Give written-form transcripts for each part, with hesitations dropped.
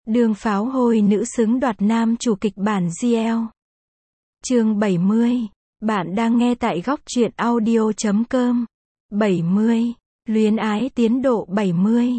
Đường pháo hôi nữ xứng đoạt nam chủ kịch bản GL. Chương 70. Bạn đang nghe tại góc truyện audio.com. 70. Luyến ái tiến độ 70.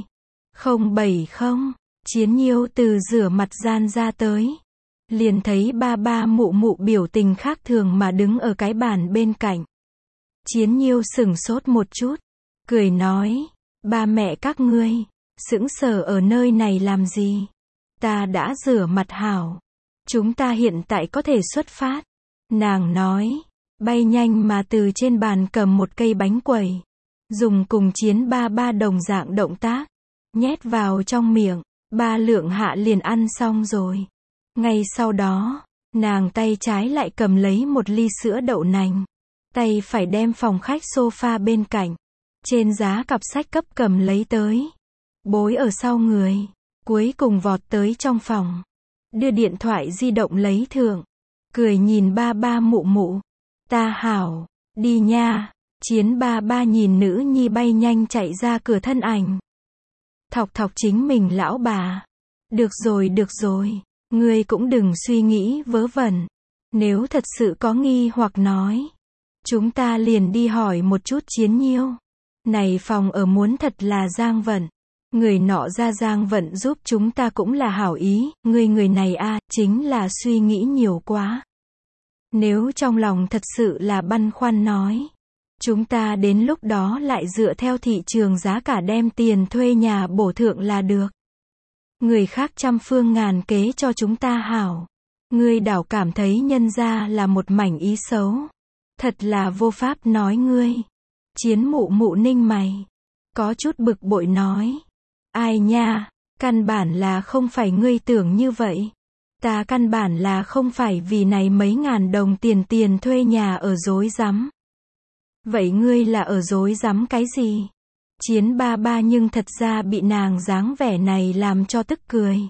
070. Chiến Nhiêu từ rửa mặt gian ra tới. Liền thấy ba mụ mụ biểu tình khác thường mà đứng ở cái bàn bên cạnh. Chiến Nhiêu sửng sốt một chút. Cười nói. Ba mẹ các ngươi, sững sờ ở nơi này làm gì? Ta đã rửa mặt hảo. Chúng ta hiện tại có thể xuất phát. Nàng nói. Bay nhanh mà từ trên bàn cầm một cây bánh quẩy. Dùng cùng Chiến ba đồng dạng động tác. Nhét vào trong miệng. Ba lượng hạ liền ăn xong rồi. Ngay sau đó, nàng tay trái lại cầm lấy một ly sữa đậu nành. Tay phải đem phòng khách sofa bên cạnh. Trên giá cặp sách cấp cầm lấy tới. Bối ở sau người. Cuối cùng vọt tới trong phòng. Đưa điện thoại di động lấy thượng. Cười nhìn ba mụ mụ. Ta hảo. Đi nha. Chiến ba nhìn nữ nhi bay nhanh chạy ra cửa thân ảnh. Thọc chính mình lão bà. Được rồi. Ngươi cũng đừng suy nghĩ vớ vẩn. Nếu thật sự có nghi hoặc nói. Chúng ta liền đi hỏi một chút Chiến Nhiêu. Này phòng ở muốn thật là Giang Vận. Người nọ ra Giang Vận giúp chúng ta cũng là hảo ý. Người này chính là suy nghĩ nhiều quá. Nếu trong lòng thật sự là băn khoăn nói. Chúng ta đến lúc đó lại dựa theo thị trường giá cả đem tiền thuê nhà bổ thượng là được. Người khác trăm phương ngàn kế cho chúng ta hảo. Ngươi đảo cảm thấy nhân ra là một mảnh ý xấu. Thật là vô pháp nói ngươi. Chiến mụ ninh mày. Có chút bực bội nói. Ai nha, căn bản là không phải ngươi tưởng như vậy. Ta căn bản là không phải vì này mấy ngàn đồng tiền thuê nhà ở dối rắm. Vậy ngươi là ở dối rắm cái gì? Chiến ba nhưng thật ra bị nàng dáng vẻ này làm cho tức cười.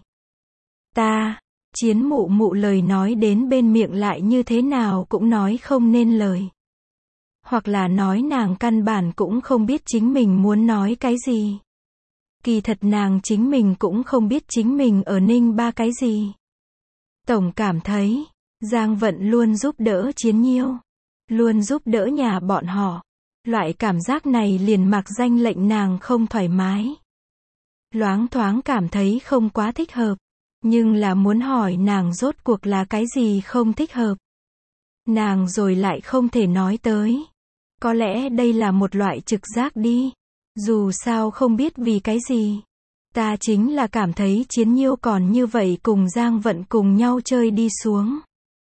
Chiến mụ lời nói đến bên miệng lại như thế nào cũng nói không nên lời. Hoặc là nói nàng căn bản cũng không biết chính mình muốn nói cái gì. Kỳ thật nàng chính mình cũng không biết chính mình ở ninh ba cái gì. Tổng cảm thấy, Giang Vận luôn giúp đỡ Chiến Nhiêu. Luôn giúp đỡ nhà bọn họ. Loại cảm giác này liền mặc danh lệnh nàng không thoải mái. Loáng thoáng cảm thấy không quá thích hợp. Nhưng là muốn hỏi nàng rốt cuộc là cái gì không thích hợp. Nàng rồi lại không thể nói tới. Có lẽ đây là một loại trực giác đi. Dù sao không biết vì cái gì. Ta chính là cảm thấy Chiến Nhiêu còn như vậy cùng Giang Vận cùng nhau chơi đi xuống.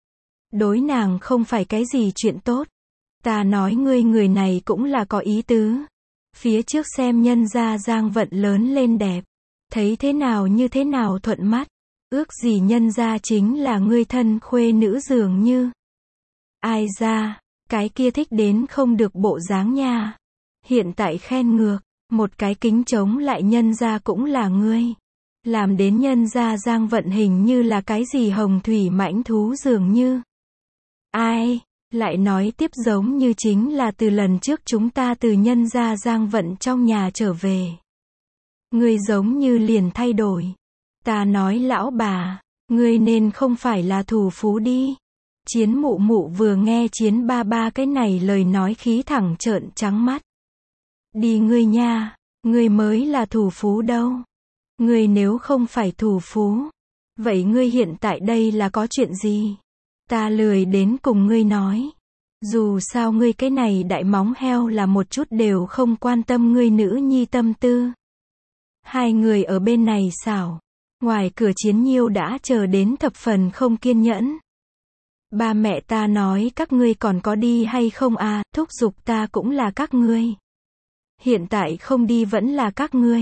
Đối nàng không phải cái gì chuyện tốt. Ta nói ngươi người này cũng là có ý tứ. Phía trước xem nhân ra Giang Vận lớn lên đẹp. Thấy thế nào như thế nào thuận mắt. Ước gì nhân ra chính là ngươi thân khuê nữ dường như. Ai ra, cái kia thích đến không được bộ dáng nha. Hiện tại khen ngược, một cái kính chống lại nhân ra cũng là ngươi. Làm đến nhân ra Giang Vận hình như là cái gì hồng thủy mãnh thú dường như. Ai, lại nói tiếp giống như chính là từ lần trước chúng ta từ nhân ra Giang Vận trong nhà trở về. Ngươi giống như liền thay đổi. Ta nói lão bà, ngươi nên không phải là thủ phú đi. Chiến mụ vừa nghe Chiến ba cái này lời nói khí thẳng trợn trắng mắt. Đi ngươi nha, ngươi mới là thủ phú đâu. Ngươi nếu không phải thủ phú, vậy ngươi hiện tại đây là có chuyện gì? Ta lười đến cùng ngươi nói. Dù sao ngươi cái này đại móng heo là một chút đều không quan tâm ngươi nữ nhi tâm tư. Hai người ở bên này xảo. Ngoài cửa Chiến Nhiêu đã chờ đến thập phần không kiên nhẫn. Ba mẹ ta nói các ngươi còn có đi hay không thúc giục ta cũng là các ngươi. Hiện tại không đi vẫn là các ngươi.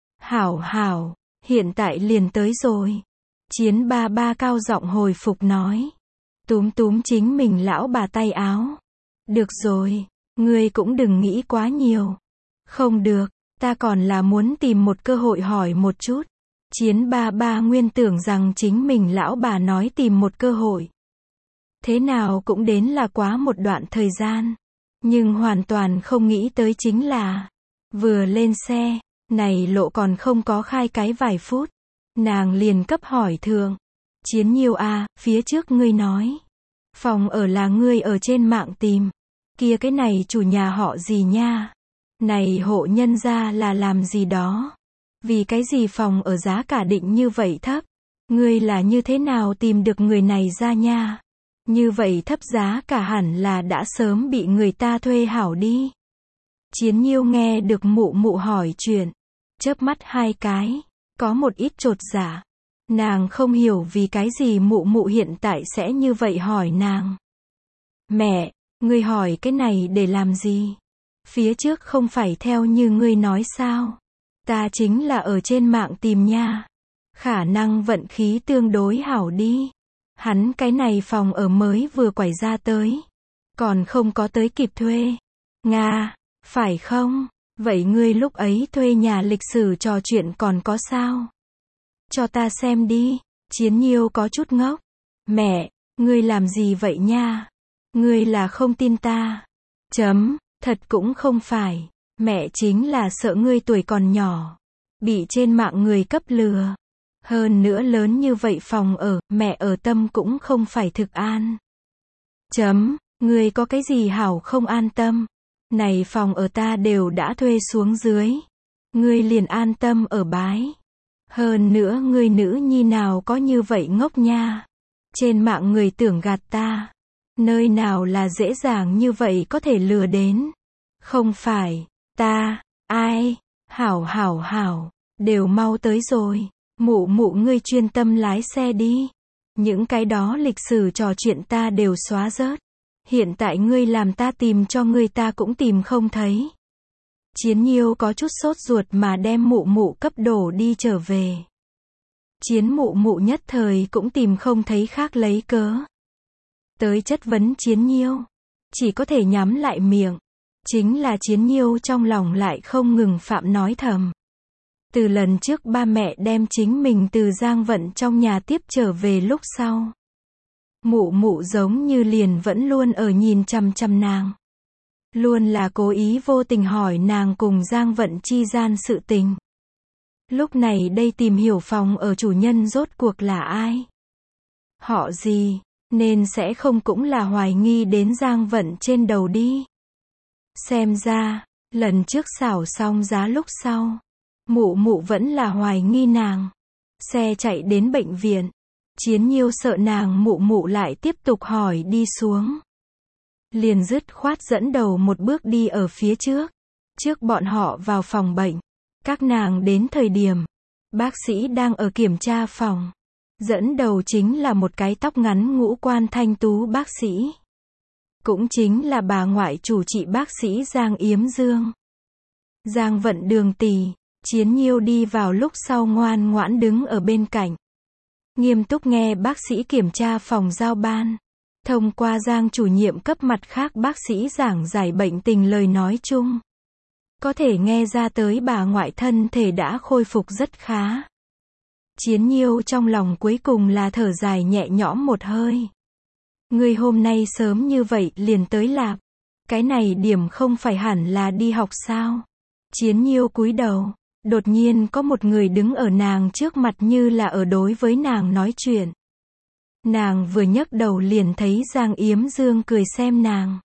Hảo, hiện tại liền tới rồi. Chiến ba cao giọng hồi phục nói. Túm chính mình lão bà tay áo. Được rồi, ngươi cũng đừng nghĩ quá nhiều. Không được, ta còn là muốn tìm một cơ hội hỏi một chút. Chiến ba nguyên tưởng rằng chính mình lão bà nói tìm một cơ hội. Thế nào cũng đến là quá một đoạn thời gian. Nhưng hoàn toàn không nghĩ tới chính là, vừa lên xe, này lộ còn không có khai cái vài phút. Nàng liền cấp hỏi thượng. Chiến Nhiêu à, phía trước ngươi nói. Phòng ở là ngươi ở trên mạng tìm. Kia cái này chủ nhà họ gì nha? Này hộ nhân gia là làm gì đó? Vì cái gì phòng ở giá cả định như vậy thấp? Ngươi là như thế nào tìm được người này ra nha? Như vậy thấp giá cả hẳn là đã sớm bị người ta thuê hảo đi. Chiến Nhiêu nghe được mụ mụ hỏi chuyện, chớp mắt hai cái, có một ít chột dạ. Nàng không hiểu vì cái gì mụ mụ hiện tại sẽ như vậy hỏi nàng. Mẹ, ngươi hỏi cái này để làm gì? Phía trước không phải theo như ngươi nói sao? Ta chính là ở trên mạng tìm nha. Khả năng vận khí tương đối hảo đi. Hắn cái này phòng ở mới vừa quải ra tới. Còn không có tới kịp thuê. Nga, phải không? Vậy ngươi lúc ấy thuê nhà lịch sử trò chuyện còn có sao? Cho ta xem đi. Chiến Nhiêu có chút ngốc. Mẹ, ngươi làm gì vậy nha? Ngươi là không tin ta. Thật cũng không phải. Mẹ chính là sợ ngươi tuổi còn nhỏ. Bị trên mạng người cấp lừa. Hơn nữa lớn như vậy phòng ở, mẹ ở tâm cũng không phải thực an. Ngươi có cái gì hảo không an tâm? Này phòng ở ta đều đã thuê xuống dưới. Ngươi liền an tâm ở bái. Hơn nữa ngươi nữ nhi nào có như vậy ngốc nha. Trên mạng người tưởng gạt ta. Nơi nào là dễ dàng như vậy có thể lừa đến. Không phải, ta, ai, hảo, đều mau tới rồi. Mụ mụ ngươi chuyên tâm lái xe đi. Những cái đó lịch sử trò chuyện ta đều xóa rớt. Hiện tại ngươi làm ta tìm cho ngươi ta cũng tìm không thấy. Chiến Nhiêu có chút sốt ruột mà đem mụ mụ cấp đổ đi trở về. Chiến mụ mụ nhất thời cũng tìm không thấy khác lấy cớ. Tới chất vấn Chiến Nhiêu. Chỉ có thể nhắm lại miệng. Chính là Chiến Nhiêu trong lòng lại không ngừng phạm nói thầm. Từ lần trước ba mẹ đem chính mình từ Giang Vận trong nhà tiếp trở về lúc sau. Mụ mụ giống như liền vẫn luôn ở nhìn chằm chằm nàng. Luôn là cố ý vô tình hỏi nàng cùng Giang Vận chi gian sự tình. Lúc này đây tìm hiểu phòng ở chủ nhân rốt cuộc là ai? Họ gì? Nên sẽ không cũng là hoài nghi đến Giang Vận trên đầu đi. Xem ra, lần trước xảo xong giá lúc sau. Mụ mụ vẫn là hoài nghi nàng. Xe chạy đến bệnh viện. Chiến Nhiêu sợ nàng mụ mụ lại tiếp tục hỏi đi xuống. Liền dứt khoát dẫn đầu một bước đi ở phía trước. Trước bọn họ vào phòng bệnh. Các nàng đến thời điểm. Bác sĩ đang ở kiểm tra phòng. Dẫn đầu chính là một cái tóc ngắn ngũ quan thanh tú bác sĩ. Cũng chính là bà ngoại chủ trị bác sĩ Giang Yếm Dương. Giang Vận đường tỷ. Chiến Nhiêu đi vào lúc sau ngoan ngoãn đứng ở bên cạnh. Nghiêm túc nghe bác sĩ kiểm tra phòng giao ban. Thông qua Giang chủ nhiệm cấp mặt khác bác sĩ giảng giải bệnh tình lời nói chung. Có thể nghe ra tới bà ngoại thân thể đã khôi phục rất khá. Chiến Nhiêu trong lòng cuối cùng là thở dài nhẹ nhõm một hơi. Ngươi hôm nay sớm như vậy liền tới lạp. Cái này điểm không phải hẳn là đi học sao? Chiến Nhiêu cúi đầu. Đột nhiên có một người đứng ở nàng trước mặt như là ở đối với nàng nói chuyện. Nàng vừa nhấc đầu liền thấy Giang Yếm Dương cười xem nàng.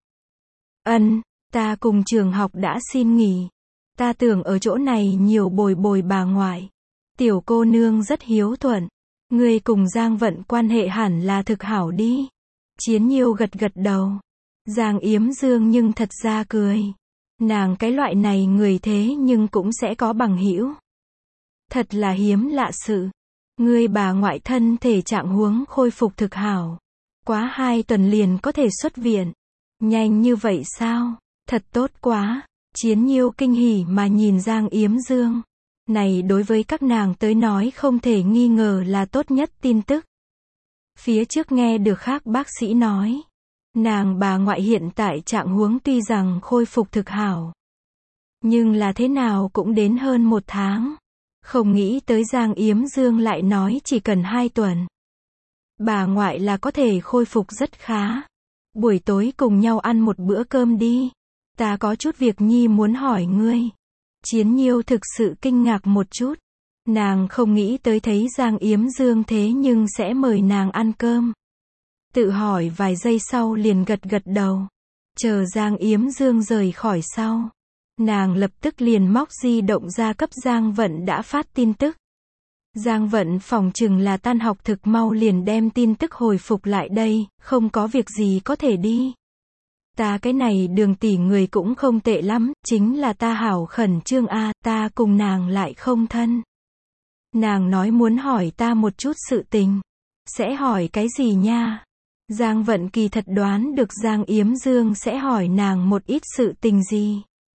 Ta cùng trường học đã xin nghỉ. Ta tưởng ở chỗ này nhiều bồi bồi bà ngoại. Tiểu cô nương rất hiếu thuận. Ngươi cùng Giang Vận quan hệ hẳn là thực hảo đi. Chiến Nhiêu gật gật đầu. Giang Yếm Dương nhưng thật ra cười. Nàng cái loại này người thế nhưng cũng sẽ có bằng hữu. Thật là hiếm lạ sự. Ngươi bà ngoại thân thể trạng huống khôi phục thực hảo. Quá 2 tuần liền có thể xuất viện. Nhanh như vậy sao? Thật tốt quá. Chiến Nhiêu kinh hỉ mà nhìn Giang Yếm Dương. Này đối với các nàng tới nói không thể nghi ngờ là tốt nhất tin tức. Phía trước nghe được khác bác sĩ nói. Nàng bà ngoại hiện tại trạng huống tuy rằng khôi phục thực hảo. Nhưng là thế nào cũng đến hơn 1 tháng. Không nghĩ tới Giang Yếm Dương lại nói chỉ cần 2 tuần. Bà ngoại là có thể khôi phục rất khá. Buổi tối cùng nhau ăn một bữa cơm đi. Ta có chút việc nhi muốn hỏi ngươi. Chiến Nhiêu thực sự kinh ngạc một chút. Nàng không nghĩ tới thấy Giang Yếm Dương thế nhưng sẽ mời nàng ăn cơm. Tự hỏi vài giây sau liền gật gật đầu. Chờ Giang Yếm Dương rời khỏi sau. Nàng lập tức liền móc di động ra cấp Giang Vận đã phát tin tức. Giang Vận phỏng chừng là tan học thực mau liền đem tin tức hồi phục lại đây, không có việc gì có thể đi. Ta cái này Đường tỷ người cũng không tệ lắm, chính là ta hảo khẩn trương a, ta cùng nàng lại không thân. Nàng nói muốn hỏi ta một chút sự tình. Sẽ hỏi cái gì nha? Giang Vận kỳ thật đoán được Giang Yếm Dương sẽ hỏi nàng một ít sự tình gì.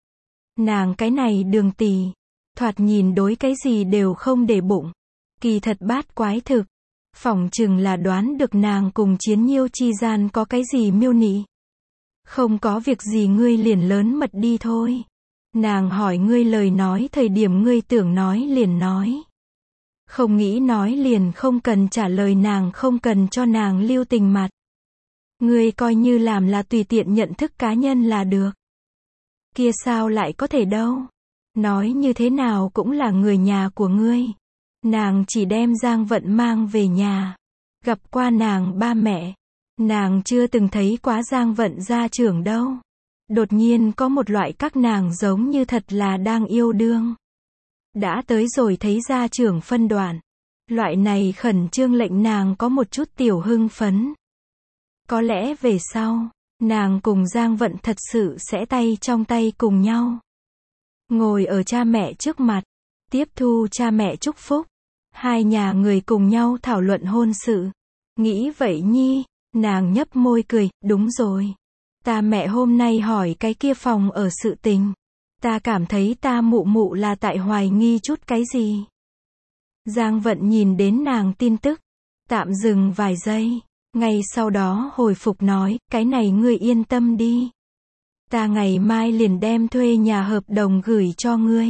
Nàng cái này Đường tỷ, thoạt nhìn đối cái gì đều không để bụng. Kỳ thật bát quái thực. Phỏng chừng là đoán được nàng cùng Chiến Nhiêu chi gian có cái gì miêu nị. Không có việc gì ngươi liền lớn mật đi thôi. Nàng hỏi ngươi lời nói thời điểm ngươi tưởng nói liền nói. Không nghĩ nói liền không cần trả lời, nàng không cần cho nàng lưu tình mặt. Ngươi coi như làm là tùy tiện nhận thức cá nhân là được. Kia sao lại có thể đâu. Nói như thế nào cũng là người nhà của ngươi. Nàng chỉ đem Giang Vận mang về nhà. Gặp qua nàng ba mẹ. Nàng chưa từng thấy quá Giang Vận gia trưởng đâu. Đột nhiên có một loại các nàng giống như thật là đang yêu đương. Đã tới rồi thấy gia trưởng phân đoạn. Loại này khẩn trương lệnh nàng có một chút tiểu hưng phấn. Có lẽ về sau, nàng cùng Giang Vận thật sự sẽ tay trong tay cùng nhau. Ngồi ở cha mẹ trước mặt, tiếp thu cha mẹ chúc phúc. Hai nhà người cùng nhau thảo luận hôn sự. Nghĩ vậy nhi, nàng nhấp môi cười, đúng rồi. Ta mẹ hôm nay hỏi cái kia phòng ở sự tình. Ta cảm thấy ta mụ mụ là tại hoài nghi chút cái gì. Giang Vận nhìn đến nàng tin tức, tạm dừng vài giây, ngay sau đó hồi phục nói, cái này ngươi yên tâm đi. Ta ngày mai liền đem thuê nhà hợp đồng gửi cho ngươi.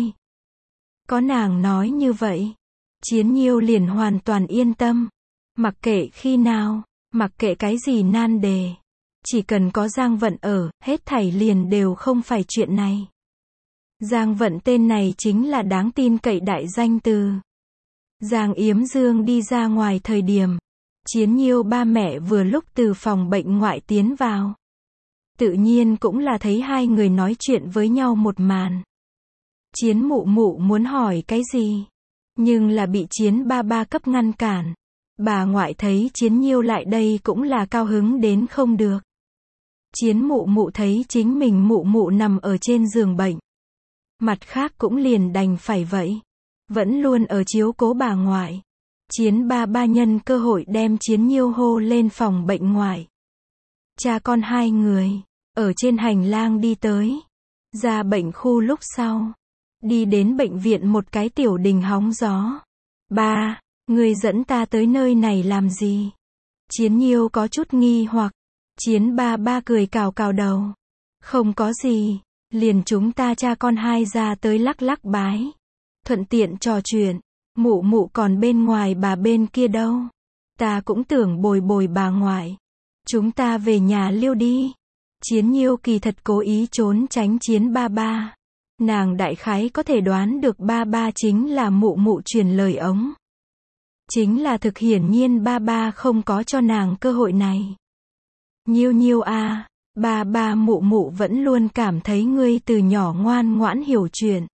Có nàng nói như vậy, Chiến Nhiêu liền hoàn toàn yên tâm. Mặc kệ khi nào, mặc kệ cái gì nan đề. Chỉ cần có Giang Vận ở, hết thảy liền đều không phải chuyện này. Giang Vận tên này chính là đáng tin cậy đại danh từ. Giang Yếm Dương đi ra ngoài thời điểm, Chiến Nhiêu ba mẹ vừa lúc từ phòng bệnh ngoại tiến vào. Tự nhiên cũng là thấy hai người nói chuyện với nhau một màn. Chiến mụ mụ muốn hỏi cái gì, nhưng là bị Chiến ba ba cấp ngăn cản. Bà ngoại thấy Chiến Nhiêu lại đây cũng là cao hứng đến không được. Chiến mụ mụ thấy chính mình mụ mụ nằm ở trên giường bệnh. Mặt khác cũng liền đành phải vậy. Vẫn luôn ở chiếu cố bà ngoại. Chiến ba ba nhân cơ hội đem Chiến Nhiêu hô lên phòng bệnh ngoại. Cha con hai người, ở trên hành lang đi tới. Ra bệnh khu lúc sau. Đi đến bệnh viện một cái tiểu đình hóng gió. Ba, người dẫn ta tới nơi này làm gì? Chiến Nhiêu có chút nghi hoặc. Chiến ba ba cười cào cào đầu. Không có gì, liền chúng ta cha con hai ra tới lắc lắc bái. Thuận tiện trò chuyện, mụ mụ còn bên ngoài bà bên kia đâu. Ta cũng tưởng bồi bồi bà ngoại. Chúng ta về nhà liêu đi. Chiến Nhiêu kỳ thật cố ý trốn tránh Chiến ba ba. Nàng đại khái có thể đoán được ba ba chính là mụ mụ truyền lời ống. Chính là thực hiển nhiên ba ba không có cho nàng cơ hội này. Nhiêu Nhiêu a, ba ba mụ mụ vẫn luôn cảm thấy ngươi từ nhỏ ngoan ngoãn hiểu chuyện.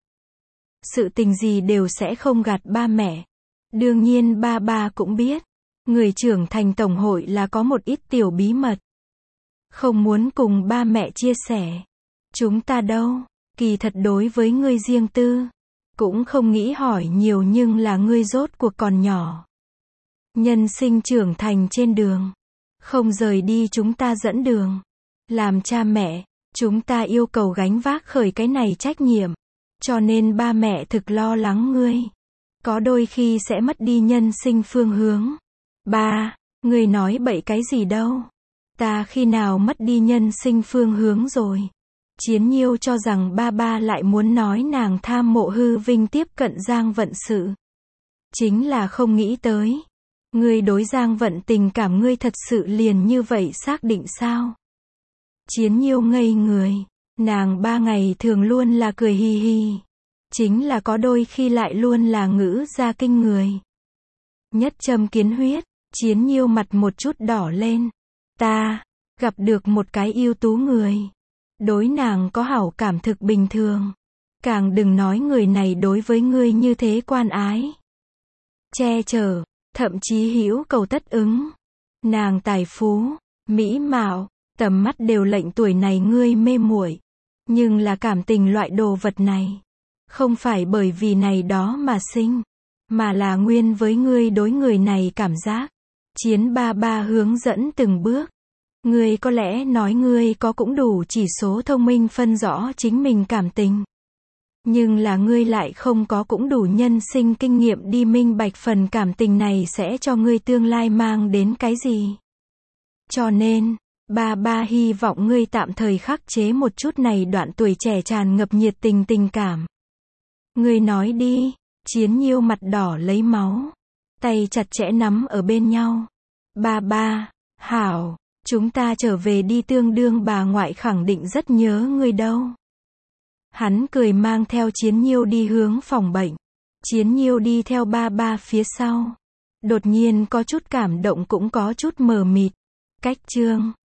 Sự tình gì đều sẽ không gạt ba mẹ. Đương nhiên ba ba cũng biết, người trưởng thành tổng hội là có một ít tiểu bí mật. Không muốn cùng ba mẹ chia sẻ. Chúng ta đâu, kỳ thật đối với ngươi riêng tư. Cũng không nghĩ hỏi nhiều nhưng là ngươi rốt cuộc còn nhỏ. Nhân sinh trưởng thành trên đường. Không rời đi chúng ta dẫn đường. Làm cha mẹ, chúng ta yêu cầu gánh vác khởi cái này trách nhiệm. Cho nên ba mẹ thực lo lắng ngươi. Có đôi khi sẽ mất đi nhân sinh phương hướng. Ba, ngươi nói bậy cái gì đâu. Ta khi nào mất đi nhân sinh phương hướng rồi. Chiến Nhiêu cho rằng ba ba lại muốn nói nàng tham mộ hư vinh tiếp cận Giang Vận sự. Chính là không nghĩ tới. Ngươi đối Giang Vận tình cảm ngươi thật sự liền như vậy xác định sao? Chiến Nhiêu ngây người. Nàng 3 ngày thường luôn là cười hi hi. Chính là có đôi khi lại luôn là ngữ ra kinh người. Nhất châm kiến huyết, Chiến Nhiêu mặt một chút đỏ lên. Ta, gặp được một cái ưu tú người. Đối nàng có hảo cảm thực bình thường. Càng đừng nói người này đối với ngươi như thế quan ái. Che chở, thậm chí hữu cầu tất ứng. Nàng tài phú, mỹ mạo, tầm mắt đều lệnh tuổi này ngươi mê muội. Nhưng là cảm tình loại đồ vật này. Không phải bởi vì này đó mà sinh. Mà là nguyên với ngươi đối người này cảm giác. Chiến ba ba hướng dẫn từng bước. Ngươi có lẽ nói ngươi có cũng đủ chỉ số thông minh phân rõ chính mình cảm tình. Nhưng là ngươi lại không có cũng đủ nhân sinh kinh nghiệm đi minh bạch phần cảm tình này sẽ cho ngươi tương lai mang đến cái gì. Cho nên, ba ba hy vọng ngươi tạm thời khắc chế một chút này đoạn tuổi trẻ tràn ngập nhiệt tình tình cảm. Ngươi nói đi, Chiến Nhiêu mặt đỏ lấy máu. Tay chặt chẽ nắm ở bên nhau. Ba ba, hảo, chúng ta trở về đi tương đương bà ngoại khẳng định rất nhớ ngươi đâu. Hắn cười mang theo Chiến Nhiêu đi hướng phòng bệnh. Chiến Nhiêu đi theo ba ba phía sau. Đột nhiên có chút cảm động cũng có chút mờ mịt. Cách chương